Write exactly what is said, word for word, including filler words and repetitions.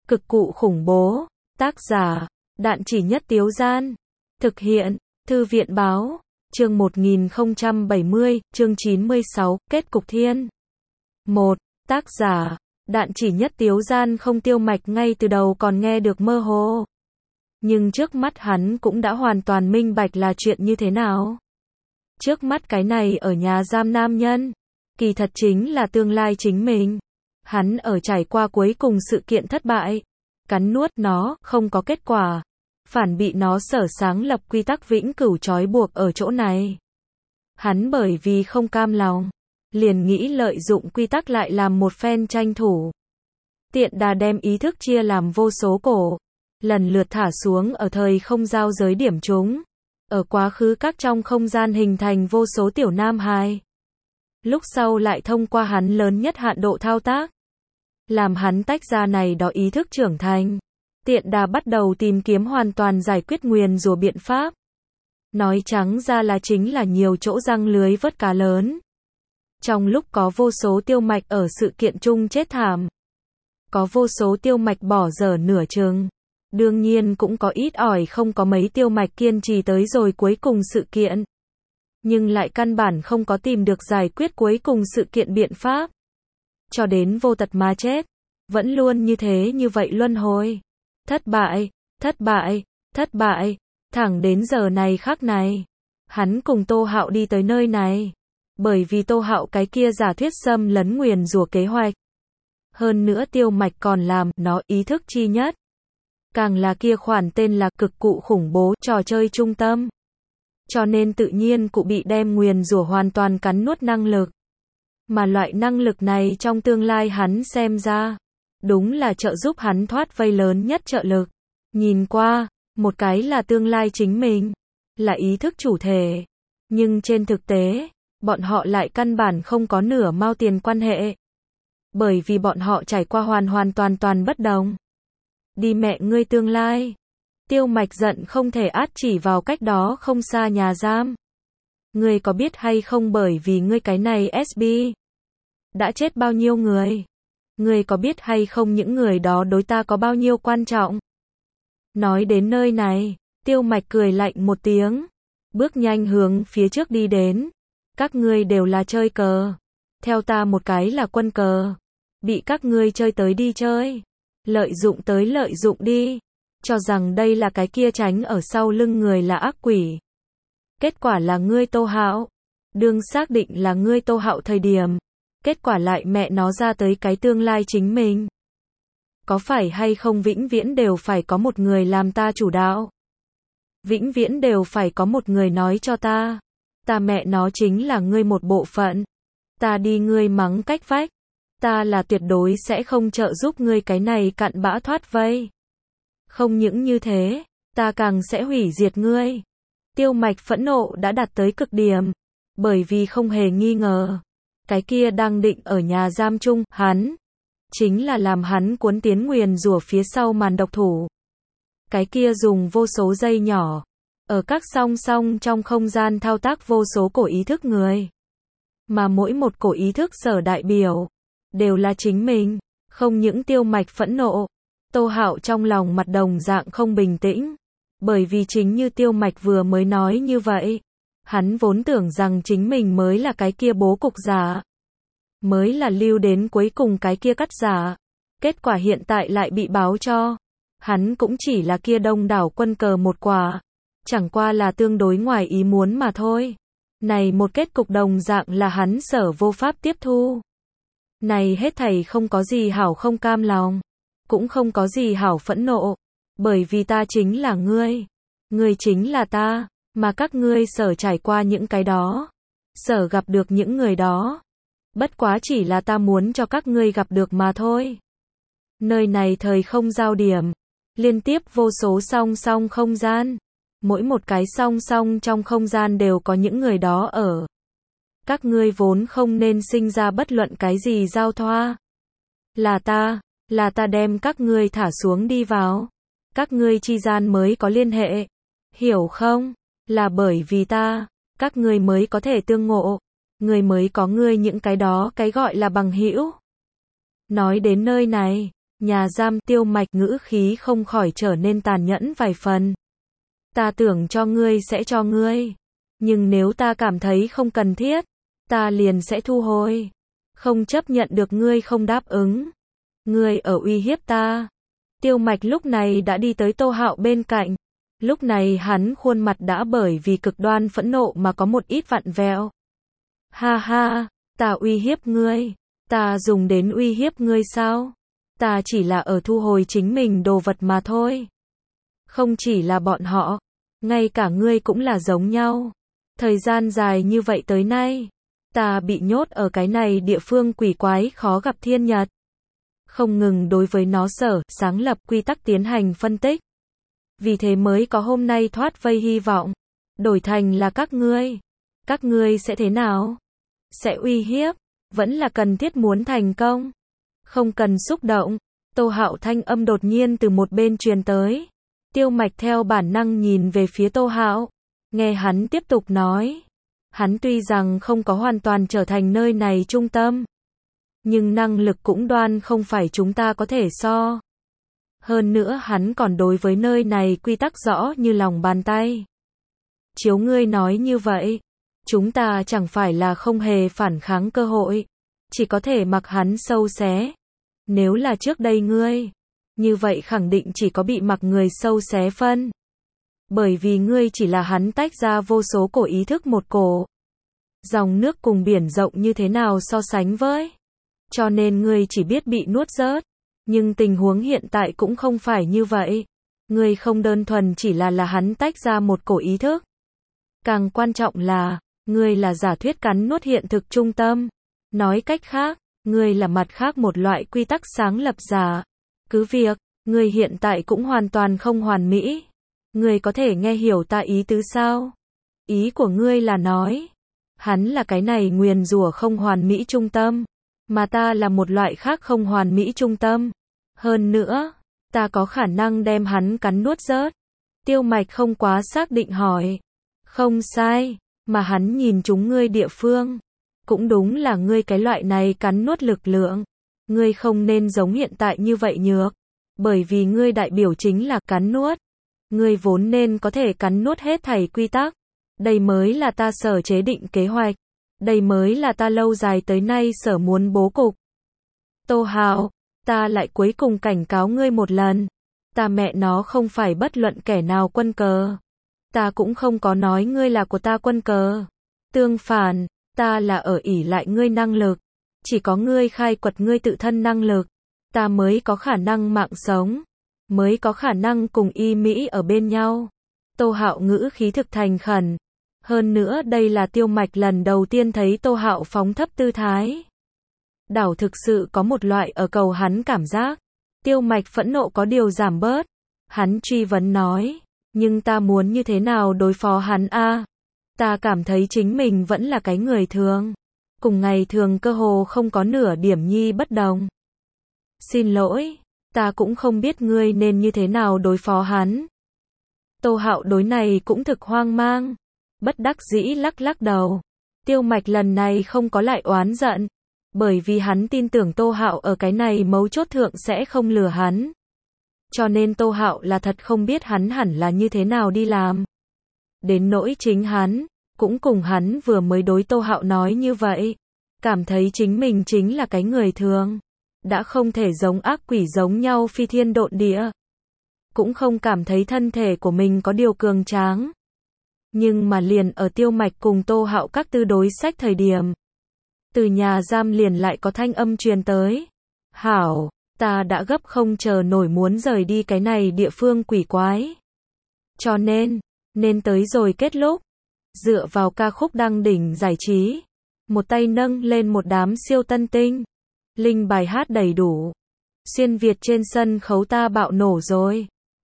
Cực cụ khủng bố. Tác giả, Đạn Chỉ Nhất Tiếu Gian. Thực hiện, Thư viện Báo. Chương một nghìn không trăm bảy mươi, chương chín mươi sáu, Kết cục thiên. một. Tác giả, Đạn Chỉ Nhất Tiếu Gian không tiêu mạch ngay từ đầu còn nghe được mơ hồ. Nhưng trước mắt hắn cũng đã hoàn toàn minh bạch là chuyện như thế nào. Trước mắt cái này ở nhà giam nam nhân, kỳ thật chính là tương lai chính mình. Hắn ở trải qua cuối cùng sự kiện thất bại, cắn nuốt nó, không có kết quả. Phản bị nó sở sáng lập quy tắc vĩnh cửu trói buộc ở chỗ này. Hắn bởi vì không cam lòng, liền nghĩ lợi dụng quy tắc lại làm một phen tranh thủ. Tiện đà đem ý thức chia làm vô số cổ, lần lượt thả xuống ở thời không giao giới điểm chúng. Ở quá khứ các trong không gian hình thành vô số tiểu nam hài. Lúc sau lại thông qua hắn lớn nhất hạn độ thao tác, làm hắn tách ra này đó ý thức trưởng thành. Tiện đà bắt đầu tìm kiếm hoàn toàn giải quyết nguyền rủa biện pháp. Nói trắng ra là chính là nhiều chỗ răng lưới vớt cá lớn. Trong lúc có vô số tiêu mạch ở sự kiện chung chết thảm, có vô số tiêu mạch bỏ dở nửa chừng. Đương nhiên cũng có ít ỏi không có mấy tiêu mạch kiên trì tới rồi cuối cùng sự kiện. Nhưng lại căn bản không có tìm được giải quyết cuối cùng sự kiện biện pháp. Cho đến vô tật mà chết. Vẫn luôn như thế như vậy luân hồi. Thất bại, thất bại, thất bại. Thẳng đến giờ này khắc này. Hắn cùng Tô Hạo đi tới nơi này. Bởi vì Tô Hạo cái kia giả thuyết xâm lấn nguyền rủa kế hoạch. Hơn nữa tiêu mạch còn làm nó ý thức chi nhất. Càng là kia khoản tên là cực cụ khủng bố trò chơi trung tâm. Cho nên tự nhiên cụ bị đem nguyền rủa hoàn toàn cắn nuốt năng lực. Mà loại năng lực này trong tương lai hắn xem ra, đúng là trợ giúp hắn thoát vây lớn nhất trợ lực. Nhìn qua, một cái là tương lai chính mình, là ý thức chủ thể. Nhưng trên thực tế, bọn họ lại căn bản không có nửa mao tiền quan hệ. Bởi vì bọn họ trải qua hoàn hoàn toàn toàn bất đồng. Đi mẹ ngươi tương lai. Tiêu mạch giận không thể át chỉ vào cách đó không xa nhà giam. Ngươi có biết hay không bởi vì ngươi cái này ét bê đã chết bao nhiêu người? Ngươi có biết hay không những người đó đối ta có bao nhiêu quan trọng? Nói đến nơi này, tiêu mạch cười lạnh một tiếng. Bước nhanh hướng phía trước đi đến. Các ngươi đều là chơi cờ. Theo ta một cái là quân cờ. Bị các ngươi chơi tới đi chơi. Lợi dụng tới lợi dụng đi. Cho rằng đây là cái kia tránh ở sau lưng người là ác quỷ. Kết quả là ngươi Tô Hạo. Đương xác định là ngươi Tô Hạo thời điểm. Kết quả lại mẹ nó ra tới cái tương lai chính mình. Có phải hay không vĩnh viễn đều phải có một người làm ta chủ đạo? Vĩnh viễn đều phải có một người nói cho ta. Ta mẹ nó chính là ngươi một bộ phận. Ta đi ngươi mắng cách vách. Ta là tuyệt đối sẽ không trợ giúp ngươi cái này cặn bã thoát vây. Không những như thế, ta càng sẽ hủy diệt ngươi. Tiêu mạch phẫn nộ đã đạt tới cực điểm. Bởi vì không hề nghi ngờ. Cái kia đang định ở nhà giam chung, hắn. Chính là làm hắn cuốn tiến nguyền rủa phía sau màn độc thủ. Cái kia dùng vô số dây nhỏ. Ở các song song trong không gian thao tác vô số cổ ý thức người. Mà mỗi một cổ ý thức sở đại biểu. Đều là chính mình. Không những tiêu mạch phẫn nộ. Tô Hạo trong lòng mặt đồng dạng không bình tĩnh. Bởi vì chính như tiêu mạch vừa mới nói như vậy. Hắn vốn tưởng rằng chính mình mới là cái kia bố cục giả. Mới là lưu đến cuối cùng cái kia cắt giả. Kết quả hiện tại lại bị báo cho. Hắn cũng chỉ là kia đông đảo quân cờ một quả. Chẳng qua là tương đối ngoài ý muốn mà thôi. Này một kết cục đồng dạng là hắn sở vô pháp tiếp thu. Này hết thảy không có gì hảo không cam lòng. Cũng không có gì hảo phẫn nộ. Bởi vì ta chính là ngươi. Ngươi chính là ta. Mà các ngươi sở trải qua những cái đó. Sở gặp được những người đó. Bất quá chỉ là ta muốn cho các ngươi gặp được mà thôi. Nơi này thời không giao điểm. Liên tiếp vô số song song không gian. Mỗi một cái song song trong không gian đều có những người đó ở. Các ngươi vốn không nên sinh ra bất luận cái gì giao thoa. Là ta, là ta đem các ngươi thả xuống đi vào. Các ngươi chi gian mới có liên hệ. Hiểu không? Là bởi vì ta, các ngươi mới có thể tương ngộ. Ngươi mới có ngươi những cái đó cái gọi là bằng hữu. Nói đến nơi này, Nhà giam, Tiêu Mạch ngữ khí không khỏi trở nên tàn nhẫn vài phần. Ta tưởng cho ngươi sẽ cho ngươi. Nhưng nếu ta cảm thấy không cần thiết, ta liền sẽ thu hồi. Không chấp nhận được ngươi không đáp ứng. Ngươi ở uy hiếp ta. Tiêu Mạch lúc này đã đi tới Tô Hạo bên cạnh. Lúc này hắn khuôn mặt đã bởi vì cực đoan phẫn nộ mà có một ít vặn vẹo. Ha ha, ta uy hiếp ngươi. Ta dùng đến uy hiếp ngươi sao? Ta chỉ là ở thu hồi chính mình đồ vật mà thôi. Không chỉ là bọn họ, ngay cả ngươi cũng là giống nhau. Thời gian dài như vậy tới nay, ta bị nhốt ở cái này địa phương quỷ quái khó gặp thiên nhật. Không ngừng đối với nó sở, sáng lập quy tắc tiến hành phân tích. Vì thế mới có hôm nay thoát vây hy vọng. Đổi thành là các ngươi. Các ngươi sẽ thế nào? Sẽ uy hiếp, vẫn là cần thiết muốn thành công. Không cần xúc động. Tô Hạo thanh âm đột nhiên từ một bên truyền tới. Tiêu Mạch theo bản năng nhìn về phía Tô Hạo. Nghe hắn tiếp tục nói. Hắn tuy rằng không có hoàn toàn trở thành nơi này trung tâm. Nhưng năng lực cũng đoan không phải chúng ta có thể so. Hơn nữa hắn còn đối với nơi này quy tắc rõ như lòng bàn tay. Chiếu ngươi nói như vậy, chúng ta chẳng phải là không hề phản kháng cơ hội. Chỉ có thể mặc hắn sâu xé. Nếu là trước đây ngươi, như vậy khẳng định chỉ có bị mặc người sâu xé phân. Bởi vì ngươi chỉ là hắn tách ra vô số cổ ý thức một cổ. Dòng nước cùng biển rộng như thế nào so sánh với. Cho nên ngươi chỉ biết bị nuốt rớt. Nhưng tình huống hiện tại cũng không phải như vậy. Ngươi không đơn thuần chỉ là là hắn tách ra một cổ ý thức. Càng quan trọng là, ngươi là giả thuyết cắn nuốt hiện thực trung tâm. Nói cách khác, ngươi là mặt khác một loại quy tắc sáng lập giả. Cứ việc, ngươi hiện tại cũng hoàn toàn không hoàn mỹ. Ngươi có thể nghe hiểu ta ý tứ sao? Ý của ngươi là nói, hắn là cái này nguyền rủa không hoàn mỹ trung tâm, mà ta là một loại khác không hoàn mỹ trung tâm. Hơn nữa, ta có khả năng đem hắn cắn nuốt rớt. Tiêu Mạch không quá xác định hỏi. Không sai, mà hắn nhìn chúng ngươi địa phương. Cũng đúng là ngươi cái loại này cắn nuốt lực lượng. Ngươi không nên giống hiện tại như vậy nhược. Bởi vì ngươi đại biểu chính là cắn nuốt. Ngươi vốn nên có thể cắn nuốt hết thảy quy tắc. Đây mới là ta sở chế định kế hoạch. Đây mới là ta lâu dài tới nay sở muốn bố cục. Tô Hạo, ta lại cuối cùng cảnh cáo ngươi một lần. Ta mẹ nó không phải bất luận kẻ nào quân cờ. Ta cũng không có nói ngươi là của ta quân cờ. Tương phản, ta là ở ỷ lại ngươi năng lực. Chỉ có ngươi khai quật ngươi tự thân năng lực. Ta mới có khả năng mạng sống. Mới có khả năng cùng y Mỹ ở bên nhau. Tô Hạo ngữ khí thực thành khẩn. Hơn nữa đây là Tiêu Mạch lần đầu tiên thấy Tô Hạo phóng thấp tư thái. Đảo thực sự có một loại ở cầu hắn cảm giác. Tiêu Mạch phẫn nộ có điều giảm bớt. Hắn truy vấn nói. Nhưng ta muốn như thế nào đối phó hắn a? À? Ta cảm thấy chính mình vẫn là cái người thường. Cùng ngày thường cơ hồ không có nửa điểm nhi bất đồng. Xin lỗi. Ta cũng không biết ngươi nên như thế nào đối phó hắn. Tô Hạo đối này cũng thực hoang mang. Bất đắc dĩ lắc lắc đầu. Tiêu Mạch lần này không có lại oán giận. Bởi vì hắn tin tưởng Tô Hạo ở cái này mấu chốt thượng sẽ không lừa hắn. Cho nên Tô Hạo là thật không biết hắn hẳn là như thế nào đi làm. Đến nỗi chính hắn, cũng cùng hắn vừa mới đối Tô Hạo nói như vậy. Cảm thấy chính mình chính là cái người thường. Đã không thể giống ác quỷ giống nhau phi thiên độn địa. Cũng không cảm thấy thân thể của mình có điều cường tráng. Nhưng mà liền ở Tiêu Mạch cùng Tô Hạo các tư đối sách thời điểm. Từ nhà giam liền lại có thanh âm truyền tới. Hảo, ta đã gấp không chờ nổi muốn rời đi cái này địa phương quỷ quái. Cho nên, nên tới rồi kết lúc. Dựa vào ca khúc đăng đỉnh giải trí. Một tay nâng lên một đám siêu tân tinh. Linh bài hát đầy đủ. Xuyên Việt trên sân khấu ta bạo nổ rồi.